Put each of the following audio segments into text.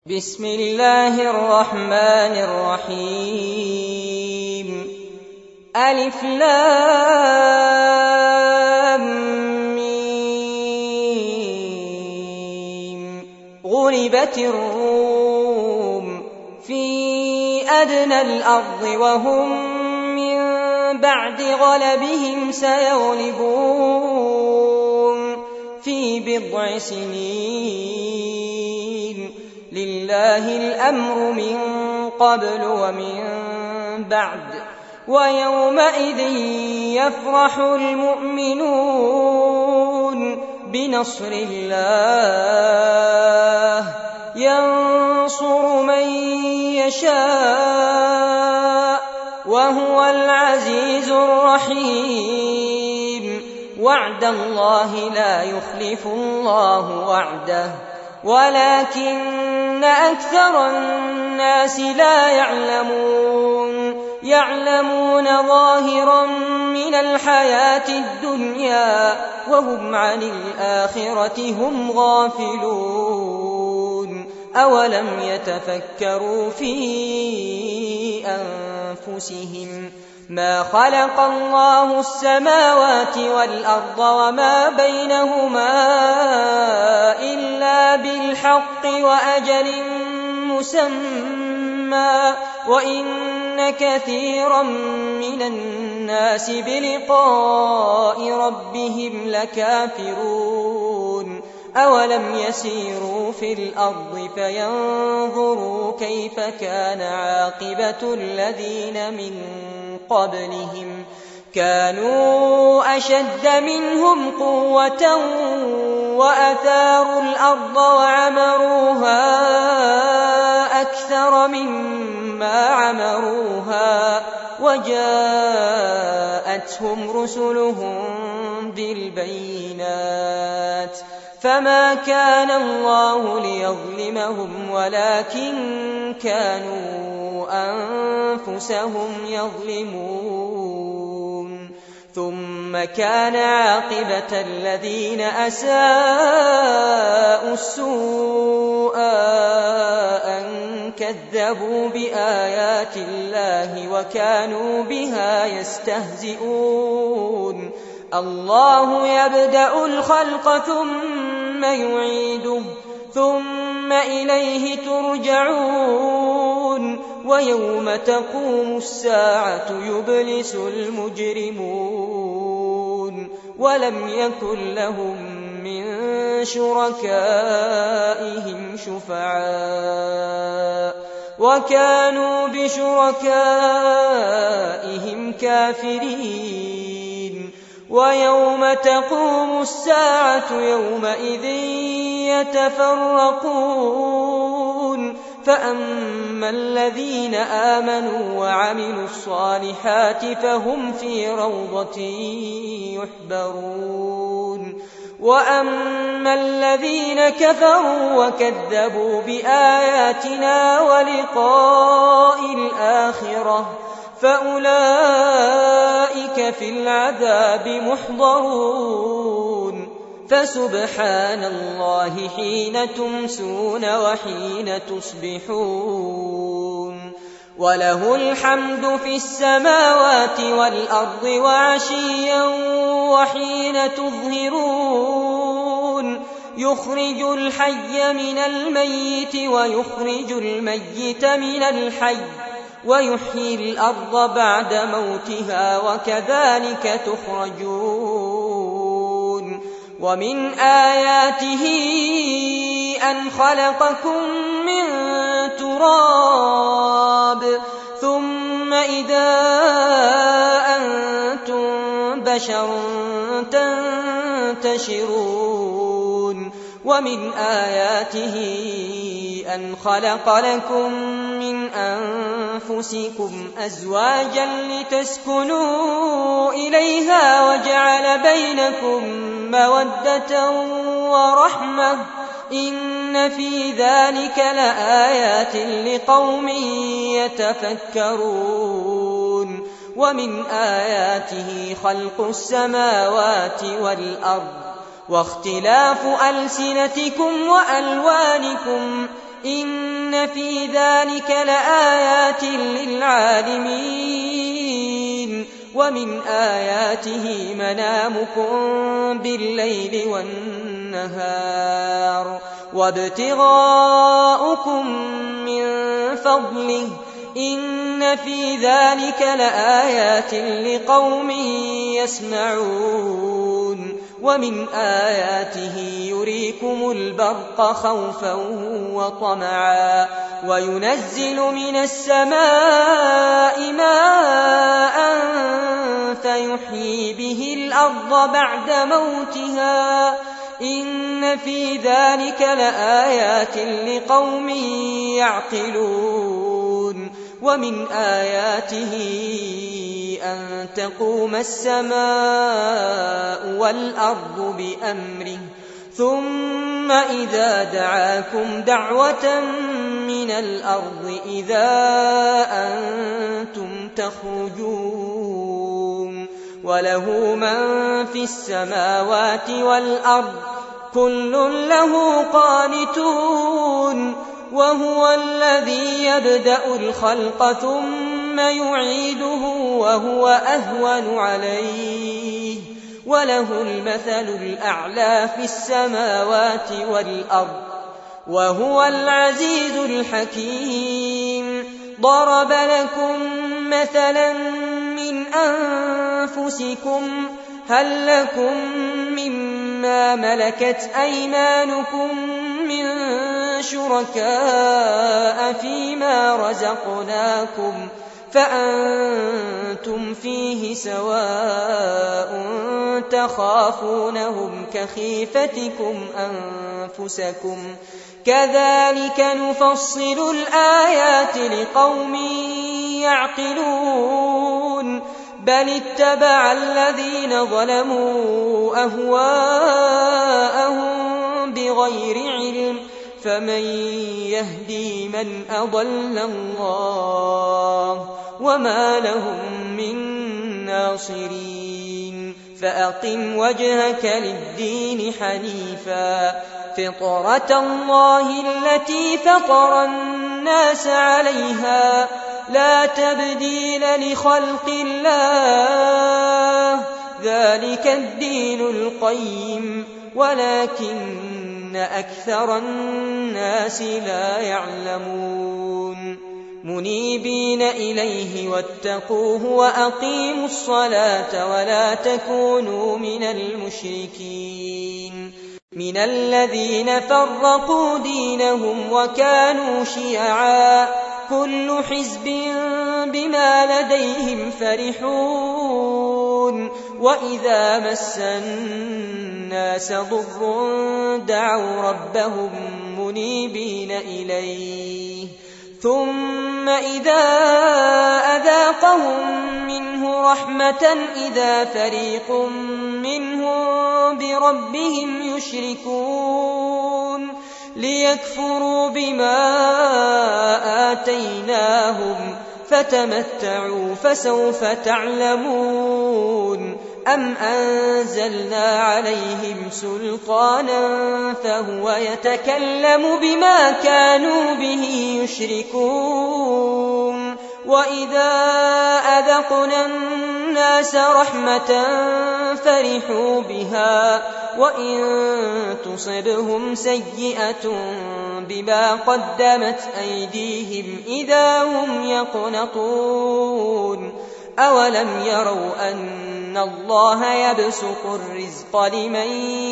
بسم الله الرحمن الرحيم ألف لام ميم غلبت الروم في أدنى الأرض وهم من بعد غلبهم سيغلبون في بضع سنين لله الأمر من قبل ومن بعد ويومئذ يفرح المؤمنون بنصر الله ينصر من يشاء وهو العزيز الرحيم وعد الله لا يخلف الله وعده ولكن أكثر الناس لا يعلمون ظاهرا من الحياة الدنيا وهم عن الآخرة هم غافلون أولم يتفكروا في أنفسهم ما خلق الله السماوات والأرض وما بينهما إلا بالحق وأجل مسمى وإن كثيرا من الناس بلقاء ربهم لكافرون أولم يسيروا في الأرض فينظروا كيف كان عاقبة الذين من قبلهم كانوا أشد منهم قوة وأثاروا الأرض وعمروها أكثر مما عمروها وجاءتهم رسلهم بالبينات فما كان الله ليظلمهم ولكن كانوا أنفسهم يظلمون ثم كان عاقبة الذين أساءوا السوء أن كذبوا بآيات الله وكانوا بها يستهزئون الله يبدأ الخلق ثم يعيده ثم إليه ترجعون ويوم تقوم الساعة يبلس المجرمون ولم يكن لهم من شركائهم شفعاء وكانوا بشركائهم كافرين ويوم تقوم الساعة يومئذ يتفرقون فأما الذين آمنوا وعملوا الصالحات فهم في روضة يحبرون وأما الذين كفروا وكذبوا بآياتنا ولقاء الآخرة فأولئك في العذاب محضرون فسبحان الله حين تمسون وحين تصبحون وله الحمد في السماوات والأرض وعشيا وحين تظهرون يخرج الحي من الميت ويخرج الميت من الحي ويحيي الأرض بعد موتها وكذلك تخرجون ومن آياته أن خلقكم من تراب ثم إذا أنتم بشر تنتشرون ومن آياته أن خلق لكم من أنفسكم أزواجا لتسكنوا إليها وجعل بينكم مودة ورحمة إن في ذلك لآيات لقوم يتفكرون ومن آياته خلق السماوات والأرض واختلاف ألسنتكم وألوانكم إن إن في ذلك لآيات للعالمين ومن آياته منامكم بالليل والنهار وابتغاؤكم من فضله إن في ذلك لآيات لقوم يسمعون ومن آياته يريكم البرق خوفا وطمعا وينزل من السماء ماء فيحيي به الأرض بعد موتها إن في ذلك لآيات لقوم يعقلون ومن آياته أن تقوم السماء والأرض بأمره ثم إذا دعاكم دعوة من الأرض إذا أنتم تخرجون وله من في السماوات والأرض كل له قانتون وهو الذي يبدأ الخلق ثم يعيده وهو أهون عليه وله المثل الأعلى في السماوات والأرض وهو العزيز الحكيم ضرب لكم مثلا من أنفسكم هل لكم مما ملكت أيمانكم من شركاء فيما رزقناكم فأنتم فيه سواء تخافونهم كخيفتكم أنفسكم كذلك نفصل الآيات لقوم يعقلون بل اتبع الذين ظلموا أهواءهم بغير علم فمن يهدي من أضل الله وما لهم من ناصرين فأقم وجهك للدين حنيفا فطرة الله التي فطر الناس عليها لا تبديل لخلق الله ذلك الدين القيم ولكن أكثر الناس لا يعلمون منيبين إليه واتقوه وأقيموا الصلاة ولا تكونوا من المشركين من الذين فرقوا دينهم وكانوا شيعا كل حزب بما لديهم فرحون وإذا مس الناس ضر دعوا ربهم منيبين إليه ثم إذا أذاقهم منه رحمة إذا فريق منهم بربهم يشركون ليكفروا بما آتيناهم فتمتعوا فسوف تعلمون أم أنزلنا عليهم سلطانا فهو يتكلم بما كانوا به يشركون وإذا أذقنا الناس رحمة فرحوا بها وإن تصبهم سيئة بما قدمت أيديهم إذا هم يقنطون أولم يروا أن الله يبسط الرزق لمن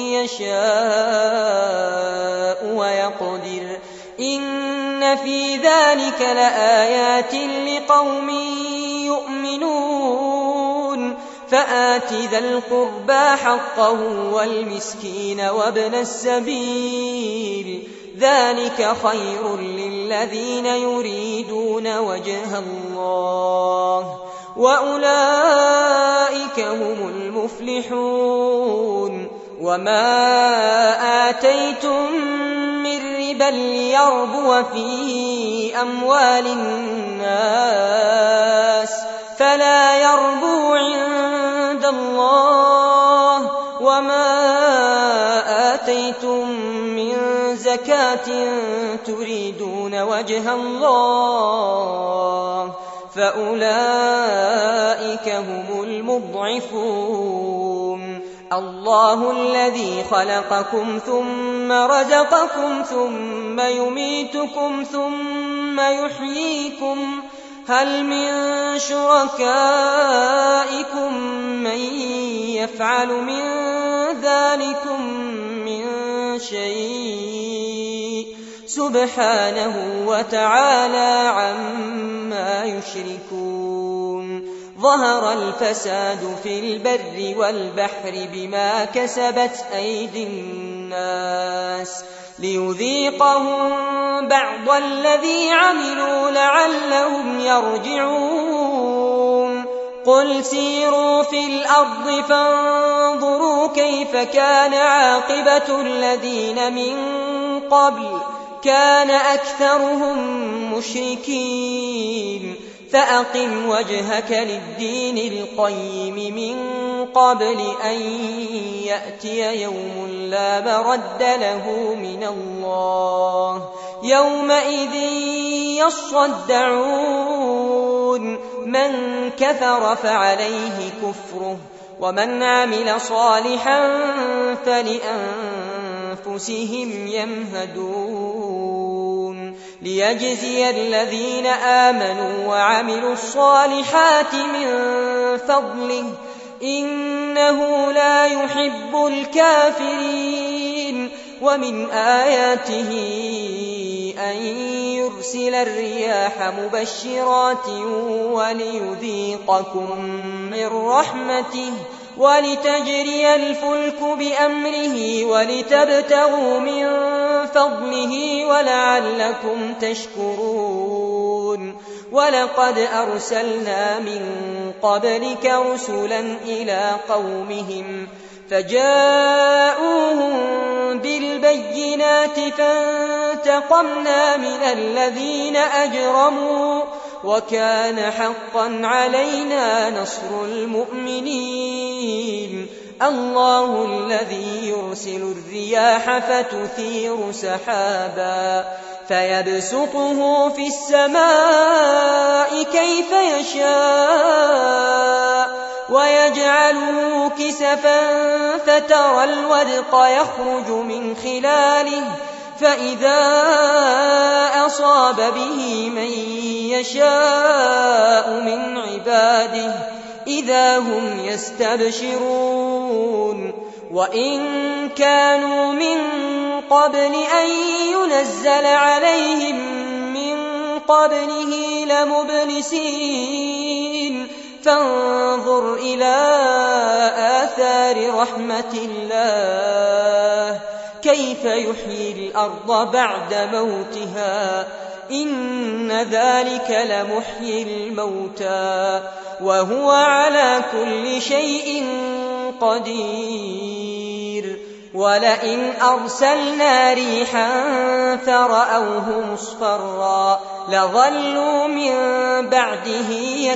يشاء ويقدر إن في ذلك لآيات لقوم يؤمنون فآت ذا القربى حقه والمسكين وابن السبيل ذلك خير للذين يريدون وجه الله وأولئك هم المفلحون وما آتيتم من ربا ليربو في أموال الناس فلا يربو عند الله وما آتيتم من زكاة تريدون وجه الله فأولئك هم المضعفون. الله الذي خلقكم ثم رزقكم ثم يميتكم ثم يحييكم هل من شركائكم من يفعل من ذلكم من شيء سبحانه وتعالى عما يشركون. ظهر الفساد في البر والبحر بما كسبت أيدي الناس ليذيقهم بعض الذي عملوا لعلهم يرجعون. قل سيروا في الأرض فانظروا كيف كان عاقبة الذين من قبل كان أكثرهم مشركين. فأقم وجهك للدين القيم من قبل أن يأتي يوم لا مرد له من الله يومئذ يصدعون. من كفر فعليه كفره ومن عمل صالحا فلأنفسهم يمهدون. ليجزي الذين آمنوا وعملوا الصالحات من فضله إنه لا يحب الكافرين. ومن آياته أن يرسل الرياح مبشرات وليذيقكم من رحمته ولتجري الفلك بأمره ولتبتغوا من فضله ولعلكم تشكرون. ولقد أرسلنا من قبلك رسلا إلى قومهم فجاءوهم بالبينات فانتقمنا من الذين أجرموا وكان حقا علينا نصر المؤمنين. الله الذي يرسل الرياح فتثير سحابا فيبسطه في السماء كيف يشاء ويجعله كسفا فترى الودق يخرج من خلاله فإذا أصاب به من يشاء من عباده إذا هم يستبشرون. وإن كانوا من قبل أن ينزل عليهم من قبله لمبلسين. فانظر إلى آثار رحمة الله كيف يحيي الأرض بعد موتها إن ذلك لمحيي الموتى وهو على كل شيء قدير. ولئن أرسلنا ريحا فرأوه مصفرا لظلوا من بعده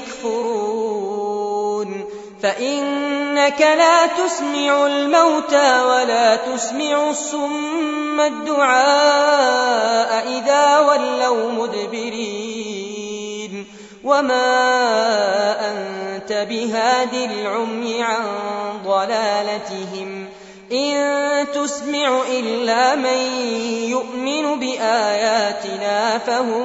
يكفرون. فإنك لا تسمع الموتى ولا تسمع الصم الدعاء إذا ولوا مدبرين. وما أنت بهاد العمي عن ضلالتهم إن تسمع إلا من يؤمن بآياتنا فهم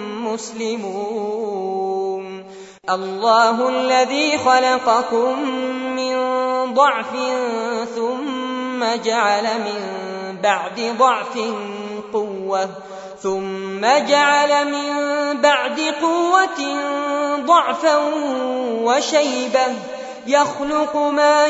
مسلمون. الله الذي خلقكم من ضعف ثم جعل من بعد ضعف قوة ثم جعل من بعد قوة ضعفا وشيبة يخلق ما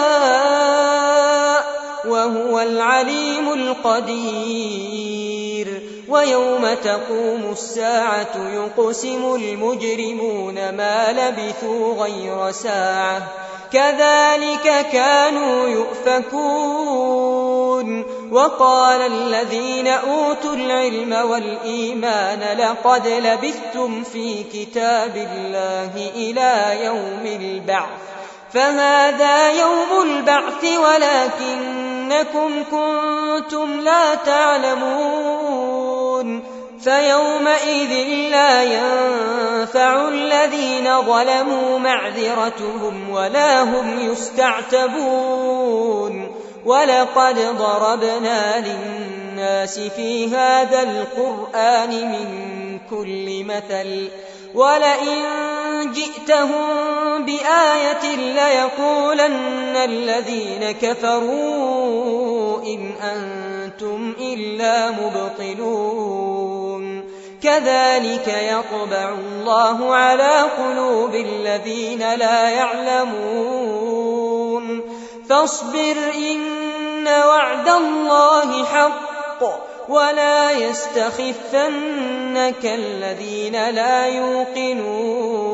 يشاء وهو العليم القدير. ويوم تقوم الساعة يقسم المجرمون ما لبثوا غير ساعة كذلك كانوا يؤفكون. وقال الذين أوتوا العلم والإيمان لقد لبثتم في كتاب الله إلى يوم البعث فهذا يوم البعث ولكنكم كنتم لا تعلمون. فيومئذ لا ينفع الذين ظلموا معذرتهم ولا هم يستعتبون ولقد ضربنا للناس في هذا القرآن من كل مثل ولئن جئتهم بآية ليقولن الذين كفروا إن أنتم إلا مبطلون كذلك يطبع الله على قلوب الذين لا يعلمون فاصبر إن وعد الله حق ولا يستخفنك الذين لا يوقنون